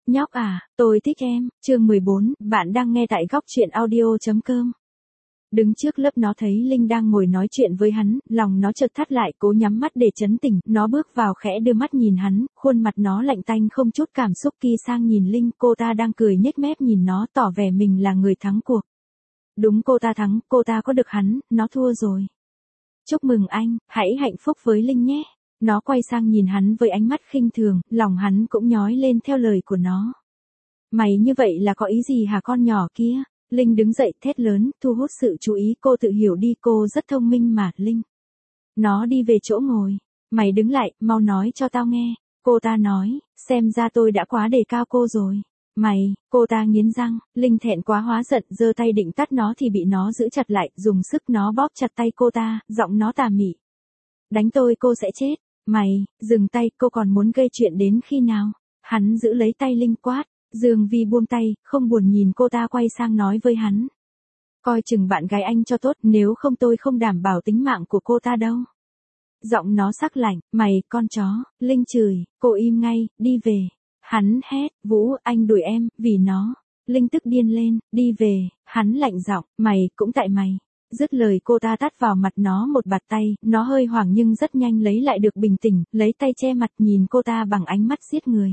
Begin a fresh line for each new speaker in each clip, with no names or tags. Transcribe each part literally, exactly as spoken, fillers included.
Nhóc à, tôi thích em, chương mười bốn, bạn đang nghe tại góc truyện audio.com. Đứng trước lớp nó thấy Linh đang ngồi nói chuyện với hắn, lòng nó chợt thắt lại cố nhắm mắt để trấn tĩnh, nó bước vào khẽ đưa mắt nhìn hắn, khuôn mặt nó lạnh tanh không chút cảm xúc kỳ sang nhìn Linh, cô ta đang cười nhếch mép nhìn nó tỏ vẻ mình là người thắng cuộc. Đúng cô ta thắng, cô ta có được hắn, nó thua rồi. Chúc mừng anh, hãy hạnh phúc với Linh nhé. Nó quay sang nhìn hắn với ánh mắt khinh thường, lòng hắn cũng nhói lên theo lời của nó. Mày như vậy là có ý gì hả con nhỏ kia? Linh đứng dậy thét lớn, thu hút sự chú ý, cô tự hiểu đi, cô rất thông minh mà, Linh. Nó đi về chỗ ngồi. Mày đứng lại, mau nói cho tao nghe. Cô ta nói, xem ra tôi đã quá đề cao cô rồi. Mày, cô ta nghiến răng, Linh thẹn quá hóa giận, giơ tay định tát nó thì bị nó giữ chặt lại, dùng sức nó bóp chặt tay cô ta, giọng nó tà mị. Đánh tôi cô sẽ chết. Mày, dừng tay, cô còn muốn gây chuyện đến khi nào? Hắn giữ lấy tay Linh quát. Dương Vi buông tay, không buồn nhìn cô ta, quay sang nói với hắn. Coi chừng bạn gái anh cho tốt, nếu không tôi không đảm bảo tính mạng của cô ta đâu. Giọng nó sắc lạnh, mày, con chó. Linh chửi, cô im ngay, đi về. Hắn hét, Vũ, anh đuổi em, vì nó. Linh tức điên lên, đi về. Hắn lạnh giọng, mày, cũng tại mày. Dứt lời cô ta tát vào mặt nó một bạt tay, nó hơi hoảng nhưng rất nhanh lấy lại được bình tĩnh, lấy tay che mặt nhìn cô ta bằng ánh mắt giết người.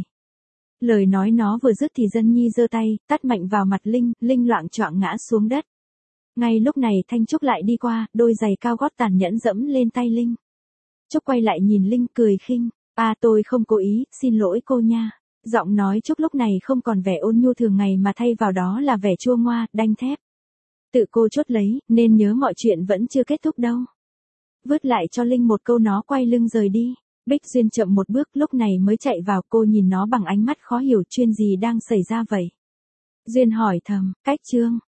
Lời nói nó vừa dứt thì Dân Nhi giơ tay, tát mạnh vào mặt Linh, Linh loạng choạng ngã xuống đất. Ngay lúc này Thanh Trúc lại đi qua, đôi giày cao gót tàn nhẫn dẫm lên tay Linh. Trúc quay lại nhìn Linh cười khinh, à tôi không cố ý, xin lỗi cô nha. Giọng nói Trúc lúc này không còn vẻ ôn nhu thường ngày mà thay vào đó là vẻ chua ngoa, đanh thép. Tự cô chốt lấy, nên nhớ mọi chuyện vẫn chưa kết thúc đâu. Vứt lại cho Linh một câu nó quay lưng rời đi. Bích Duyên chậm một bước lúc này mới chạy vào, cô nhìn nó bằng ánh mắt khó hiểu, chuyện gì đang xảy ra vậy? Duyên hỏi thầm, cách Trương,